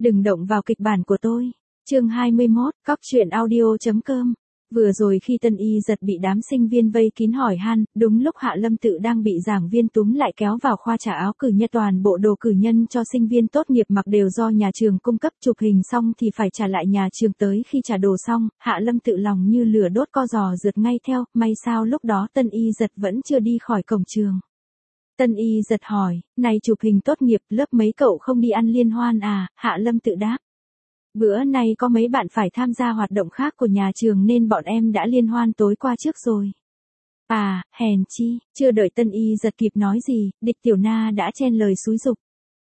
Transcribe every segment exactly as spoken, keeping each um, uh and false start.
Đừng động vào kịch bản của tôi. Chương hai mươi mốt, cóc truyện audio chấm com. Vừa rồi khi Tân Y Giật bị đám sinh viên vây kín hỏi han, đúng lúc Hạ Lâm Tự đang bị giảng viên túm lại kéo vào khoa trả áo cử nhân, toàn bộ đồ cử nhân cho sinh viên tốt nghiệp mặc đều do nhà trường cung cấp, chụp hình xong thì phải trả lại nhà trường, tới khi trả đồ xong, Hạ Lâm Tự lòng như lửa đốt co giò rượt ngay theo, may sao lúc đó Tân Y Giật vẫn chưa đi khỏi cổng trường. Tân Y Giật hỏi, này chụp hình tốt nghiệp lớp mấy cậu không đi ăn liên hoan à? Hạ Lâm Tự đáp. Bữa nay có mấy bạn phải tham gia hoạt động khác của nhà trường nên bọn em đã liên hoan tối qua trước rồi. À, hèn chi, chưa đợi Tân Y Giật kịp nói gì, Địch Tiểu Na đã chen lời xúi giục.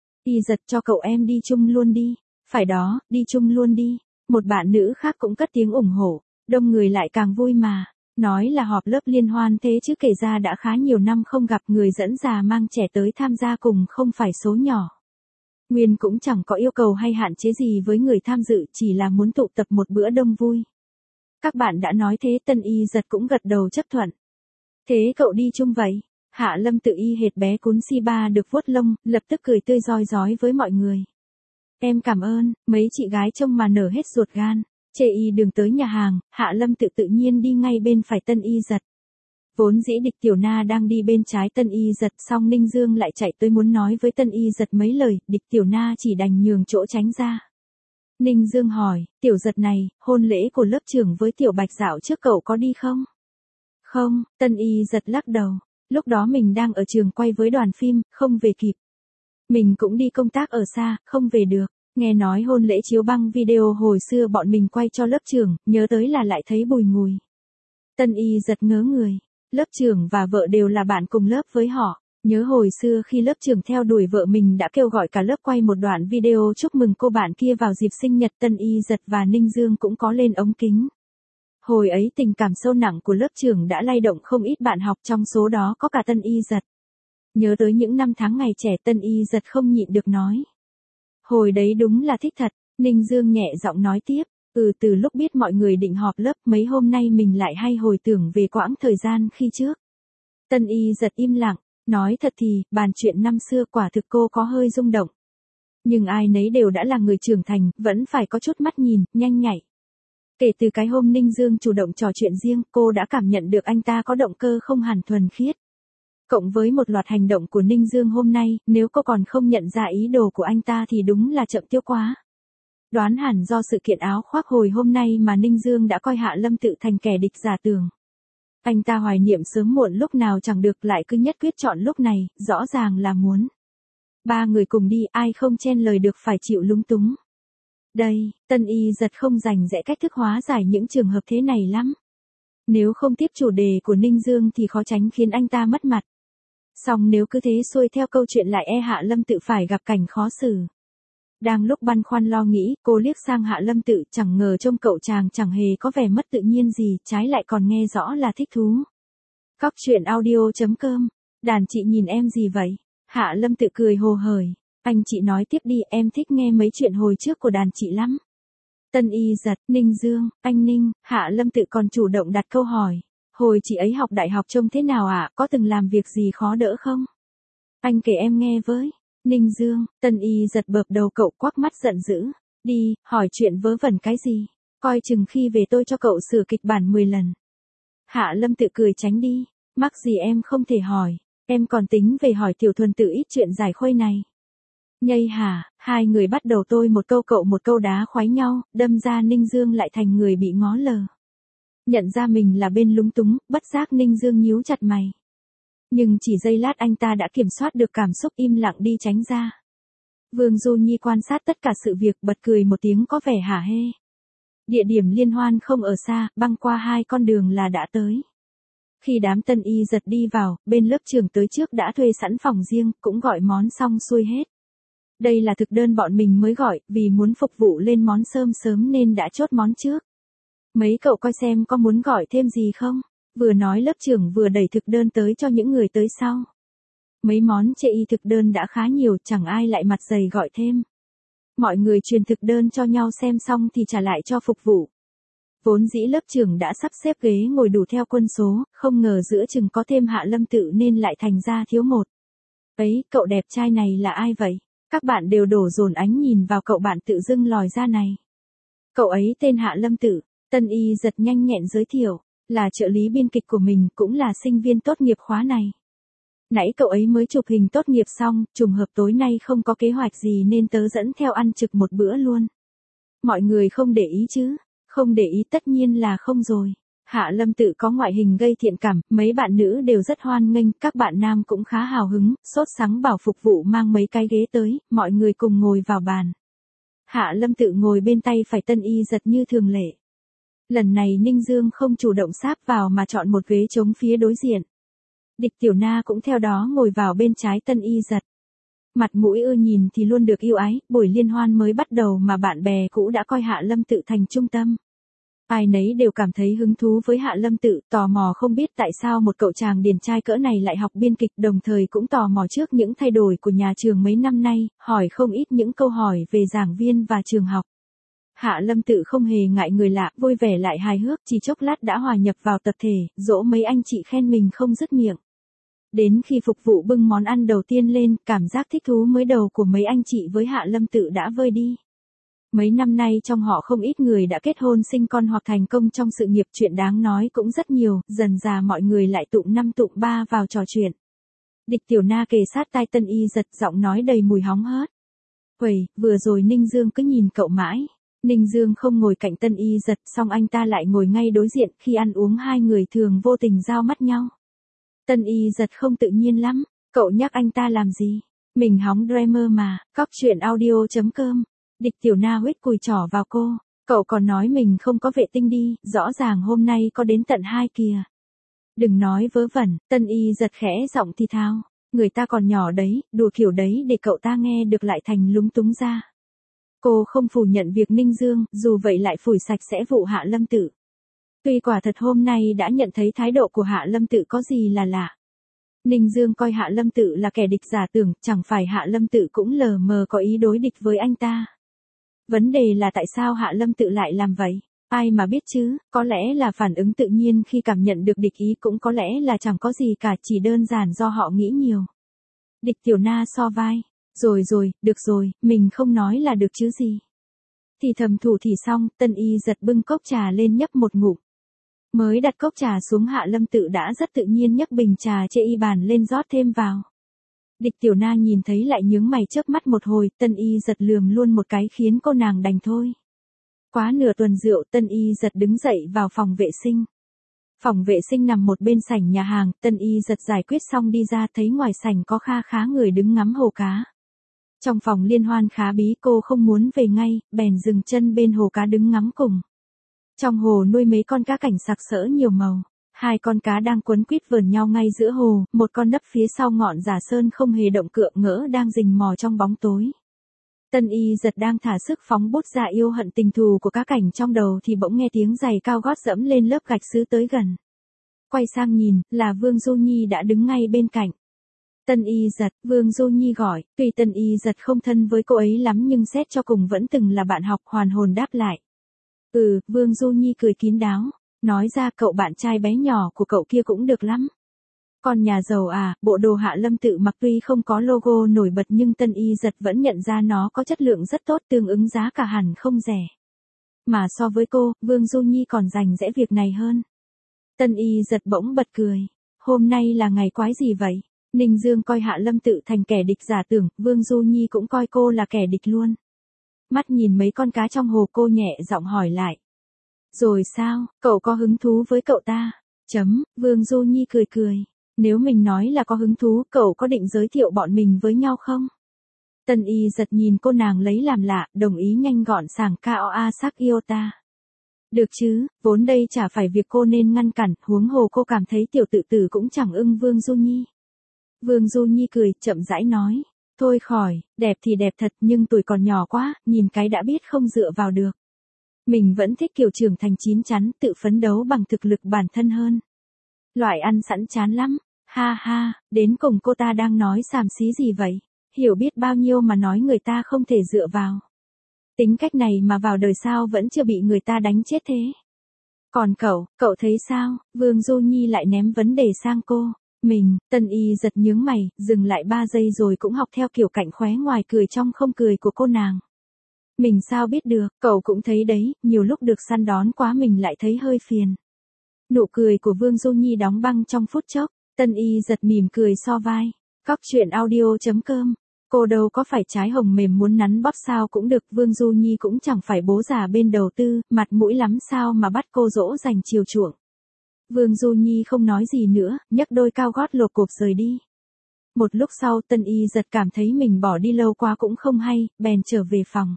Y Giật cho cậu em đi chung luôn đi. Phải đó, đi chung luôn đi. Một bạn nữ khác cũng cất tiếng ủng hộ, đông người lại càng vui mà. Nói là họp lớp liên hoan thế chứ kể ra đã khá nhiều năm không gặp, người dẫn già mang trẻ tới tham gia cùng không phải số nhỏ. Nguyên cũng chẳng có yêu cầu hay hạn chế gì với người tham dự, chỉ là muốn tụ tập một bữa đông vui. Các bạn đã nói thế, Tân Y Giật cũng gật đầu chấp thuận. Thế cậu đi chung vậy? Hạ Lâm Tự y hệt bé cún si ba được vuốt lông, lập tức cười tươi rói rói với mọi người. Em cảm ơn, mấy chị gái trông mà nở hết ruột gan. Chê y đường tới nhà hàng, Hạ Lâm Tự tự nhiên đi ngay bên phải Tân Y Giật. Vốn dĩ Địch Tiểu Na đang đi bên trái Tân Y Giật, xong Ninh Dương lại chạy tới muốn nói với Tân Y Giật mấy lời, Địch Tiểu Na chỉ đành nhường chỗ tránh ra. Ninh Dương hỏi, Tiểu Giật này, hôn lễ của lớp trưởng với Tiểu Bạch dạo trước cậu có đi không? Không, Tân Y Giật lắc đầu, lúc đó mình đang ở trường quay với đoàn phim, không về kịp. Mình cũng đi công tác ở xa, không về được. Nghe nói hôn lễ chiếu băng video hồi xưa bọn mình quay cho lớp trưởng, nhớ tới là lại thấy bùi ngùi. Tân Y Giật ngớ người. Lớp trưởng và vợ đều là bạn cùng lớp với họ. Nhớ hồi xưa khi lớp trưởng theo đuổi vợ mình đã kêu gọi cả lớp quay một đoạn video chúc mừng cô bạn kia vào dịp sinh nhật. Tân Y Giật và Ninh Dương cũng có lên ống kính. Hồi ấy tình cảm sâu nặng của lớp trưởng đã lay động không ít bạn học, trong số đó có cả Tân Y Giật. Nhớ tới những năm tháng ngày trẻ, Tân Y Giật không nhịn được nói. Hồi đấy đúng là thích thật. Ninh Dương nhẹ giọng nói tiếp. Ừ, từ lúc biết mọi người định họp lớp, mấy hôm nay mình lại hay hồi tưởng về quãng thời gian khi trước. Tân Y Giật im lặng, nói thật thì, bàn chuyện năm xưa quả thực cô có hơi rung động. Nhưng ai nấy đều đã là người trưởng thành, vẫn phải có chút mắt nhìn, nhanh nhạy. Kể từ cái hôm Ninh Dương chủ động trò chuyện riêng, cô đã cảm nhận được anh ta có động cơ không hẳn thuần khiết. Cộng với một loạt hành động của Ninh Dương hôm nay, nếu cô còn không nhận ra ý đồ của anh ta thì đúng là chậm tiêu quá. Đoán hẳn do sự kiện áo khoác hồi hôm nay mà Ninh Dương đã coi Hạ Lâm Tự thành kẻ địch giả tưởng. Anh ta hoài niệm sớm muộn lúc nào chẳng được, lại cứ nhất quyết chọn lúc này, rõ ràng là muốn. Ba người cùng đi, ai không chen lời được phải chịu lúng túng. Đây, Tân Y Giật không rành rẽ cách thức hóa giải những trường hợp thế này lắm. Nếu không tiếp chủ đề của Ninh Dương thì khó tránh khiến anh ta mất mặt. Song nếu cứ thế xuôi theo câu chuyện lại e Hạ Lâm Tự phải gặp cảnh khó xử. Đang lúc băn khoăn lo nghĩ, cô liếc sang Hạ Lâm Tự, chẳng ngờ trông cậu chàng chẳng hề có vẻ mất tự nhiên gì, trái lại còn nghe rõ là thích thú. Cóc truyện audio chấm com. Đàn chị nhìn em gì vậy? Hạ Lâm Tự cười hồ hởi. Anh chị nói tiếp đi, em thích nghe mấy chuyện hồi trước của đàn chị lắm. Tân Y Giật, Ninh Dương, anh Ninh, Hạ Lâm Tự còn chủ động đặt câu hỏi. Hồi chị ấy học đại học trông thế nào ạ, à? Có từng làm việc gì khó đỡ không? Anh kể em nghe với. Ninh Dương, Tân Y Giật bợp đầu cậu, quắc mắt giận dữ. Đi, hỏi chuyện vớ vẩn cái gì? Coi chừng khi về tôi cho cậu sửa kịch bản mười lần. Hạ Lâm Tự cười tránh đi. Mắc gì em không thể hỏi. Em còn tính về hỏi Tiểu Thuần Tự ít chuyện giải khuây này. Nhây hả, hai người bắt đầu tôi một câu cậu một câu đá khoái nhau, đâm ra Ninh Dương lại thành người bị ngó lờ. Nhận ra mình là bên lúng túng, bất giác Ninh Dương nhíu chặt mày. Nhưng chỉ giây lát anh ta đã kiểm soát được cảm xúc, im lặng đi tránh ra. Vương Du Nhi quan sát tất cả sự việc, bật cười một tiếng có vẻ hả hê. Địa điểm liên hoan không ở xa, băng qua hai con đường là đã tới. Khi đám Tân Y Giật đi vào, bên lớp trường tới trước đã thuê sẵn phòng riêng, cũng gọi món xong xuôi hết. Đây là thực đơn bọn mình mới gọi, vì muốn phục vụ lên món sớm sớm nên đã chốt món trước. Mấy cậu coi xem có muốn gọi thêm gì không? Vừa nói lớp trưởng vừa đẩy thực đơn tới cho những người tới sau. Mấy món chê y thực đơn đã khá nhiều, chẳng ai lại mặt dày gọi thêm. Mọi người truyền thực đơn cho nhau xem xong thì trả lại cho phục vụ. Vốn dĩ lớp trưởng đã sắp xếp ghế ngồi đủ theo quân số, không ngờ giữa chừng có thêm Hạ Lâm Tự nên lại thành ra thiếu một. Ấy, cậu đẹp trai này là ai vậy? Các bạn đều đổ dồn ánh nhìn vào cậu bạn tự dưng lòi ra này. Cậu ấy tên Hạ Lâm Tự, Tân Y giật nhanh nhẹn giới thiệu, là trợ lý biên kịch của mình, cũng là sinh viên tốt nghiệp khóa này. Nãy cậu ấy mới chụp hình tốt nghiệp xong, trùng hợp tối nay không có kế hoạch gì nên tớ dẫn theo ăn trực một bữa luôn. Mọi người không để ý chứ? Không để ý tất nhiên là không rồi. Hạ Lâm Tự có ngoại hình gây thiện cảm, mấy bạn nữ đều rất hoan nghênh, các bạn nam cũng khá hào hứng, sốt sắng bảo phục vụ mang mấy cái ghế tới, mọi người cùng ngồi vào bàn. Hạ Lâm Tự ngồi bên tay phải Tân Y giật như thường lệ. Lần này Ninh Dương không chủ động sáp vào mà chọn một ghế trống phía đối diện. Địch Tiểu Na cũng theo đó ngồi vào bên trái Tân Y giật. Mặt mũi ưa nhìn thì luôn được yêu ái, buổi liên hoan mới bắt đầu mà bạn bè cũ đã coi Hạ Lâm Tự thành trung tâm. Ai nấy đều cảm thấy hứng thú với Hạ Lâm Tự, tò mò không biết tại sao một cậu chàng điển trai cỡ này lại học biên kịch, đồng thời cũng tò mò trước những thay đổi của nhà trường mấy năm nay, hỏi không ít những câu hỏi về giảng viên và trường học. Hạ Lâm Tự không hề ngại người lạ, vui vẻ lại hài hước, chỉ chốc lát đã hòa nhập vào tập thể, dỗ mấy anh chị khen mình không dứt miệng. Đến khi phục vụ bưng món ăn đầu tiên lên, cảm giác thích thú mới đầu của mấy anh chị với Hạ Lâm Tự đã vơi đi. Mấy năm nay trong họ không ít người đã kết hôn sinh con hoặc thành công trong sự nghiệp, chuyện đáng nói cũng rất nhiều, dần dà mọi người lại tụm năm tụm ba vào trò chuyện. Địch Tiểu Na kề sát tai Tân Y giật, giọng nói đầy mùi hóng hớt. Uầy, vừa rồi Ninh Dương cứ nhìn cậu mãi. Ninh Dương không ngồi cạnh Tân Y giật, song anh ta lại ngồi ngay đối diện, khi ăn uống hai người thường vô tình giao mắt nhau. Tân Y giật không tự nhiên lắm, cậu nhắc anh ta làm gì? Mình hóng Dreamer mà, cóc truyện audio chấm com. Địch Tiểu Na huýt cùi trỏ vào cô, cậu còn nói mình không có vệ tinh đi, rõ ràng hôm nay có đến tận hai kìa. Đừng nói vớ vẩn, Tân Y giật khẽ giọng thì thào, người ta còn nhỏ đấy, đùa kiểu đấy để cậu ta nghe được lại thành lúng túng ra. Cô không phủ nhận việc Ninh Dương, dù vậy lại phủi sạch sẽ vụ Hạ Lâm Tự. Tuy quả thật hôm nay đã nhận thấy thái độ của Hạ Lâm Tự có gì là lạ. Ninh Dương coi Hạ Lâm Tự là kẻ địch giả tưởng, chẳng phải Hạ Lâm Tự cũng lờ mờ có ý đối địch với anh ta. Vấn đề là tại sao Hạ Lâm Tự lại làm vậy? Ai mà biết chứ, có lẽ là phản ứng tự nhiên khi cảm nhận được địch ý, cũng có lẽ là chẳng có gì cả, chỉ đơn giản do họ nghĩ nhiều. Địch Tiểu Na so vai, rồi rồi, được rồi, mình không nói là được chứ gì. Thì thầm thủ thì xong, Tân Y giật bưng cốc trà lên nhấp một ngụm. Mới đặt cốc trà xuống Hạ Lâm Tự đã rất tự nhiên nhấc bình trà chê y bàn lên rót thêm vào. Địch Tiểu Na nhìn thấy lại nhướng mày chớp mắt một hồi, Tân Y giật lườm luôn một cái khiến cô nàng đành thôi. Quá nửa tuần rượu, Tân Y giật đứng dậy vào phòng vệ sinh. Phòng vệ sinh nằm một bên sảnh nhà hàng, Tân Y giật giải quyết xong đi ra thấy ngoài sảnh có kha khá người đứng ngắm hồ cá. Trong phòng liên hoan khá bí, cô không muốn về ngay, bèn dừng chân bên hồ cá đứng ngắm cùng. Trong hồ nuôi mấy con cá cảnh sặc sỡ nhiều màu. Hai con cá đang quấn quýt vờn nhau ngay giữa hồ, một con nấp phía sau ngọn giả sơn không hề động cựa ngỡ đang rình mò trong bóng tối. Tân Y giật đang thả sức phóng bút ra yêu hận tình thù của cá cảnh trong đầu thì bỗng nghe tiếng giày cao gót dẫm lên lớp gạch sứ tới gần. Quay sang nhìn, là Vương Du Nhi đã đứng ngay bên cạnh. Tân Y giật, Vương Du Nhi gọi, tuy Tân Y giật không thân với cô ấy lắm nhưng xét cho cùng vẫn từng là bạn học, hoàn hồn đáp lại. Ừ, Vương Du Nhi cười kín đáo. Nói ra cậu bạn trai bé nhỏ của cậu kia cũng được lắm. Con nhà giàu à, bộ đồ Hạ Lâm Tự mặc tuy không có logo nổi bật nhưng Tân Y giật vẫn nhận ra nó có chất lượng rất tốt, tương ứng giá cả hẳn không rẻ. Mà so với cô, Vương Du Nhi còn rành rẽ việc này hơn. Tân Y giật bỗng bật cười. Hôm nay là ngày quái gì vậy? Ninh Dương coi Hạ Lâm Tự thành kẻ địch giả tưởng, Vương Du Nhi cũng coi cô là kẻ địch luôn. Mắt nhìn mấy con cá trong hồ, cô nhẹ giọng hỏi lại. Rồi sao, cậu có hứng thú với cậu ta? Chấm, Vương Du Nhi cười cười. Nếu mình nói là có hứng thú, cậu có định giới thiệu bọn mình với nhau không? Tân Y giật nhìn cô nàng lấy làm lạ, đồng ý nhanh gọn sảng cao a sắc yêu ta. Được chứ, vốn đây chả phải việc cô nên ngăn cản, huống hồ cô cảm thấy tiểu tự tử cũng chẳng ưng Vương Du Nhi. Vương Du Nhi cười, chậm rãi nói. Thôi khỏi, đẹp thì đẹp thật nhưng tuổi còn nhỏ quá, nhìn cái đã biết không dựa vào được. Mình vẫn thích kiểu trưởng thành chín chắn, tự phấn đấu bằng thực lực bản thân hơn. Loại ăn sẵn chán lắm. Ha ha, đến cùng cô ta đang nói xàm xí gì vậy? Hiểu biết bao nhiêu mà nói người ta không thể dựa vào. Tính cách này mà vào đời sao vẫn chưa bị người ta đánh chết thế? Còn cậu, cậu thấy sao? Vương Du Nhi lại ném vấn đề sang cô. Mình, Tân Y giật nhướng mày, dừng lại ba giây rồi cũng học theo kiểu cạnh khóe ngoài cười trong không cười của cô nàng. Mình sao biết được, cậu cũng thấy đấy, nhiều lúc được săn đón quá mình lại thấy hơi phiền. Nụ cười của Vương Du Nhi đóng băng trong phút chốc, Tân Y giật mỉm cười so vai. Cóc truyện audio.com. Cô đâu có phải trái hồng mềm muốn nắn bóp sao cũng được, Vương Du Nhi cũng chẳng phải bố già bên đầu tư, mặt mũi lắm sao mà bắt cô dỗ dành chiều chuộng. Vương Du Nhi không nói gì nữa, nhấc đôi cao gót lột cộp rời đi. Một lúc sau Tân Y giật cảm thấy mình bỏ đi lâu quá cũng không hay, bèn trở về phòng.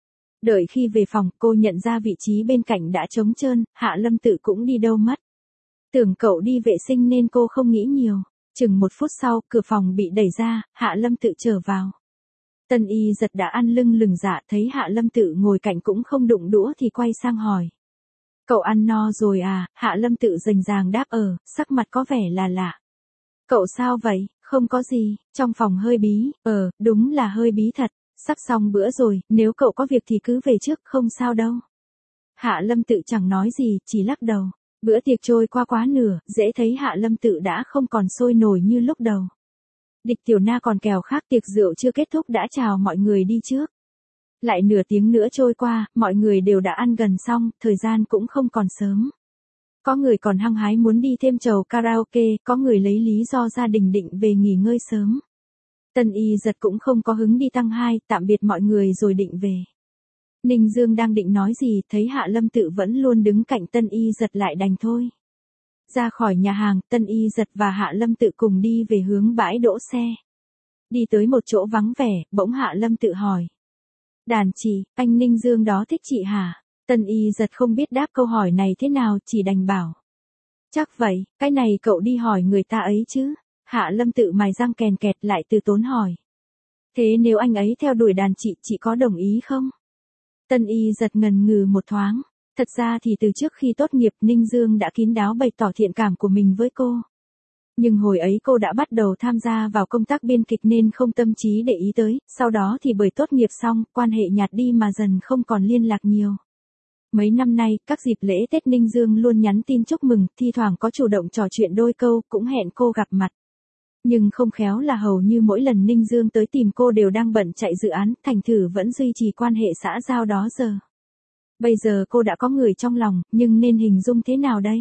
Đợi khi về phòng, cô nhận ra vị trí bên cạnh đã trống trơn, Hạ Lâm Tự cũng đi đâu mất. Tưởng cậu đi vệ sinh nên cô không nghĩ nhiều. Chừng một phút sau, cửa phòng bị đẩy ra, Hạ Lâm Tự trở vào. Tân Y giật đã ăn lưng lừng dạ, thấy Hạ Lâm Tự ngồi cạnh cũng không đụng đũa thì quay sang hỏi. Cậu ăn no rồi à? Hạ Lâm Tự rành ràng đáp ờ, sắc mặt có vẻ là lạ. Cậu sao vậy? Không có gì, trong phòng hơi bí, ờ, đúng là hơi bí thật, sắp xong bữa rồi, nếu cậu có việc thì cứ về trước, không sao đâu. Hạ Lâm Tự chẳng nói gì, chỉ lắc đầu. Bữa tiệc trôi qua quá nửa, dễ thấy Hạ Lâm Tự đã không còn sôi nổi như lúc đầu. Địch Tiểu Na còn kèo khác, tiệc rượu chưa kết thúc đã chào mọi người đi trước. Lại nửa tiếng nữa trôi qua, mọi người đều đã ăn gần xong, thời gian cũng không còn sớm. Có người còn hăng hái muốn đi thêm chầu karaoke, có người lấy lý do gia đình định về nghỉ ngơi sớm. Tân Y giật cũng không có hứng đi tăng hai, tạm biệt mọi người rồi định về. Ninh Dương đang định nói gì, thấy Hạ Lâm Tự vẫn luôn đứng cạnh Tân Y giật lại đành thôi. Ra khỏi nhà hàng, Tân Y giật và Hạ Lâm Tự cùng đi về hướng bãi đỗ xe. Đi tới một chỗ vắng vẻ, bỗng Hạ Lâm Tự hỏi. Đàn chị, anh Ninh Dương đó thích chị hả? Tân Y giật không biết đáp câu hỏi này thế nào, chỉ đành bảo. Chắc vậy, cái này cậu đi hỏi người ta ấy chứ. Hạ Lâm Tự mài răng kèn kẹt lại từ tốn hỏi. Thế nếu anh ấy theo đuổi đàn chị, chị có đồng ý không? Tân Y giật ngần ngừ một thoáng. Thật ra thì từ trước khi tốt nghiệp Ninh Dương đã kín đáo bày tỏ thiện cảm của mình với cô. Nhưng hồi ấy cô đã bắt đầu tham gia vào công tác biên kịch nên không tâm trí để ý tới, sau đó thì bởi tốt nghiệp xong, quan hệ nhạt đi mà dần không còn liên lạc nhiều. Mấy năm nay, các dịp lễ Tết Ninh Dương luôn nhắn tin chúc mừng, thi thoảng có chủ động trò chuyện đôi câu, cũng hẹn cô gặp mặt. Nhưng không khéo là hầu như mỗi lần Ninh Dương tới tìm cô đều đang bận chạy dự án, thành thử vẫn duy trì quan hệ xã giao đó giờ. Bây giờ cô đã có người trong lòng, nhưng nên hình dung thế nào đây?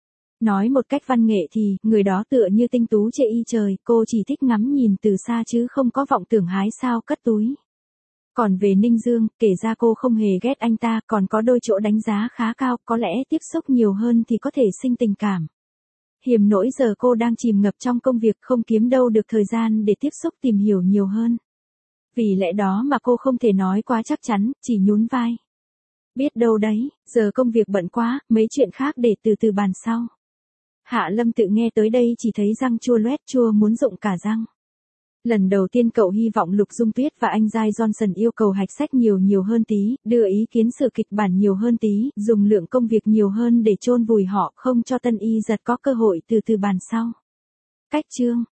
Nói một cách văn nghệ thì, người đó tựa như tinh tú chê y trời, cô chỉ thích ngắm nhìn từ xa chứ không có vọng tưởng hái sao cất túi. Còn về Ninh Dương, kể ra cô không hề ghét anh ta, còn có đôi chỗ đánh giá khá cao, có lẽ tiếp xúc nhiều hơn thì có thể sinh tình cảm. Hiểm nỗi giờ cô đang chìm ngập trong công việc không kiếm đâu được thời gian để tiếp xúc tìm hiểu nhiều hơn. Vì lẽ đó mà cô không thể nói quá chắc chắn, chỉ nhún vai. Biết đâu đấy, giờ công việc bận quá, mấy chuyện khác để từ từ bàn sau. Hạ Lâm Tự nghe tới đây chỉ thấy răng chua loét chua muốn rụng cả răng. Lần đầu tiên cậu hy vọng Lục Dung Tuyết và anh Giai Johnson yêu cầu hạch sách nhiều nhiều hơn tí, đưa ý kiến sự kịch bản nhiều hơn tí, dùng lượng công việc nhiều hơn để chôn vùi họ, không cho Tân Y giật có cơ hội từ từ bàn sau. Cách chương